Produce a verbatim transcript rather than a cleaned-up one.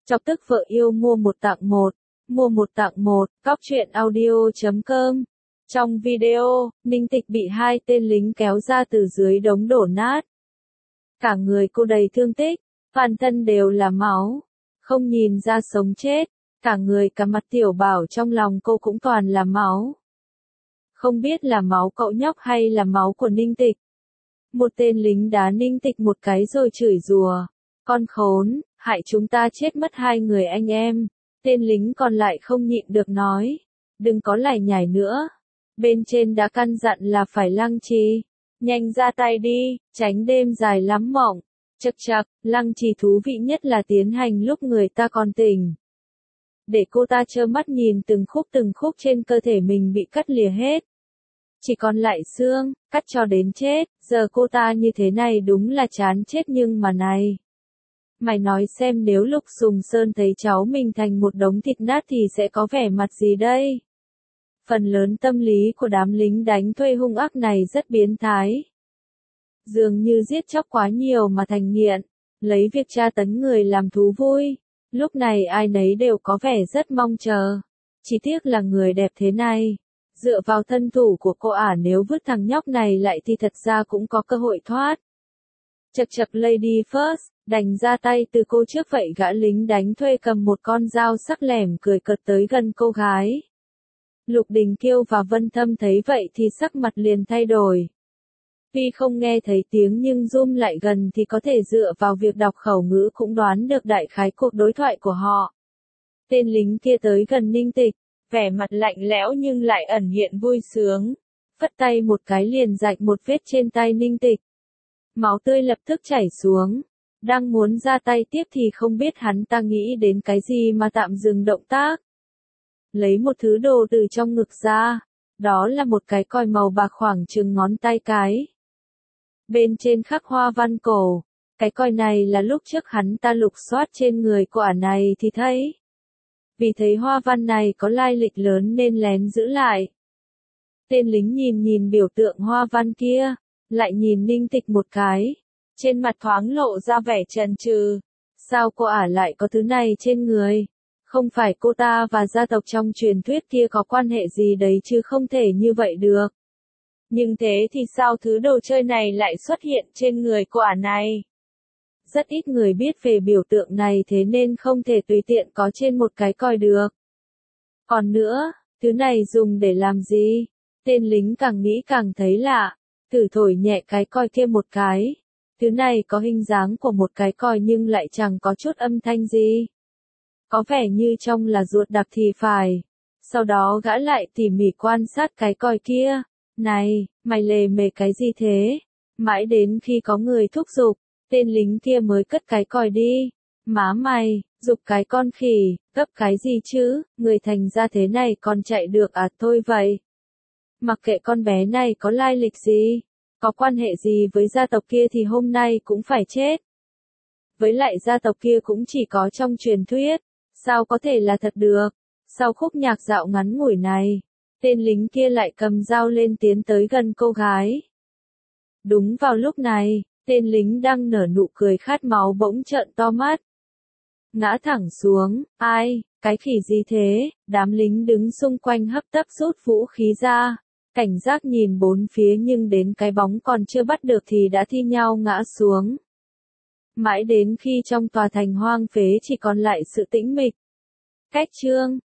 Chọc tức vợ yêu mua một tặng một, mua một tặng một, cóc truyện audio chấm com. Trong video, Ninh Tịch bị hai tên lính kéo ra từ dưới đống đổ nát. Cả người cô đầy thương tích, toàn thân đều là máu, không nhìn ra sống chết, cả người cả mặt Tiểu Bảo trong lòng cô cũng toàn là máu. Không biết là máu cậu nhóc hay là máu của Ninh Tịch. Một tên lính đá Ninh Tịch một cái rồi chửi rủa, con khốn, hại chúng ta chết mất hai người anh em. Tên lính còn lại không nhịn được nói, đừng có lải nhải nữa. Bên trên đã căn dặn là phải Lăng Trì, nhanh ra tay đi, tránh đêm dài lắm mộng. Chậc chậc, Lăng Trì thú vị nhất là tiến hành lúc người ta còn tỉnh. Để cô ta trơ mắt nhìn từng khúc từng khúc trên cơ thể mình bị cắt lìa hết. Chỉ còn lại xương, cắt cho đến chết, giờ cô ta như thế này đúng là chán chết nhưng mà này. Mày nói xem nếu Lục Sùng Sơn thấy cháu mình thành một đống thịt nát thì sẽ có vẻ mặt gì đây? Phần lớn tâm lý của đám lính đánh thuê hung ác này rất biến thái. Dường như giết chóc quá nhiều mà thành nghiện, lấy việc tra tấn người làm thú vui. Lúc này ai nấy đều có vẻ rất mong chờ. Chỉ tiếc là người đẹp thế này. Dựa vào thân thủ của cô ả nếu vứt thằng nhóc này lại thì thật ra cũng có cơ hội thoát. Chậc chậc Lady First, đành ra tay từ cô trước vậy gã lính đánh thuê cầm một con dao sắc lẻm cười cợt tới gần cô gái. Lục Đình Kiêu và Vân Thâm thấy vậy thì sắc mặt liền thay đổi. Tuy không nghe thấy tiếng nhưng zoom lại gần thì có thể dựa vào việc đọc khẩu ngữ cũng đoán được đại khái cuộc đối thoại của họ. Tên lính kia tới gần Ninh Tịch, vẻ mặt lạnh lẽo nhưng lại ẩn hiện vui sướng. Phất tay một cái liền rạch một vết trên tay Ninh Tịch. Máu tươi lập tức chảy xuống. Đang muốn ra tay tiếp thì không biết hắn ta nghĩ đến cái gì mà tạm dừng động tác. Lấy một thứ đồ từ trong ngực ra. Đó là một cái còi màu bạc khoảng chừng ngón tay cái. Bên trên khắc hoa văn cổ. Cái còi này là lúc trước hắn ta lục soát trên người của ả này thì thấy. Vì thấy hoa văn này có lai lịch lớn nên lén giữ lại. Tên lính nhìn nhìn biểu tượng hoa văn kia, lại nhìn Ninh Tịch một cái. Trên mặt thoáng lộ ra vẻ chần chừ. Sao cô ả lại có thứ này trên người? Không phải cô ta và gia tộc trong truyền thuyết kia có quan hệ gì đấy chứ không thể như vậy được. Nhưng thế thì sao thứ đồ chơi này lại xuất hiện trên người cô ả này? Rất ít người biết về biểu tượng này thế nên không thể tùy tiện có trên một cái còi được. Còn nữa, thứ này dùng để làm gì? Tên lính càng nghĩ càng thấy lạ. Thử thổi nhẹ cái còi kia một cái. Thứ này có hình dáng của một cái còi nhưng lại chẳng có chút âm thanh gì. Có vẻ như trong là ruột đập thì phải. Sau đó gã lại tỉ mỉ quan sát cái còi kia. Này, mày lề mề cái gì thế? Mãi đến khi có người thúc giục, tên lính kia mới cất cái còi đi. Má mày, giục cái con khỉ, gấp cái gì chứ, người thành ra thế này còn chạy được à thôi vậy. Mặc kệ con bé này có lai lịch gì, có quan hệ gì với gia tộc kia thì hôm nay cũng phải chết. Với lại gia tộc kia cũng chỉ có trong truyền thuyết, sao có thể là thật được. Sau khúc nhạc dạo ngắn ngủi này, tên lính kia lại cầm dao lên tiến tới gần cô gái. Đúng vào lúc này, tên lính đang nở nụ cười khát máu bỗng trợn to mắt. Ngã thẳng xuống, ai, cái khỉ gì thế, đám lính đứng xung quanh hấp tấp rút vũ khí ra. Cảnh giác nhìn bốn phía nhưng đến cái bóng còn chưa bắt được thì đã thi nhau ngã xuống. Mãi đến khi trong tòa thành hoang phế chỉ còn lại sự tĩnh mịch. Cách chương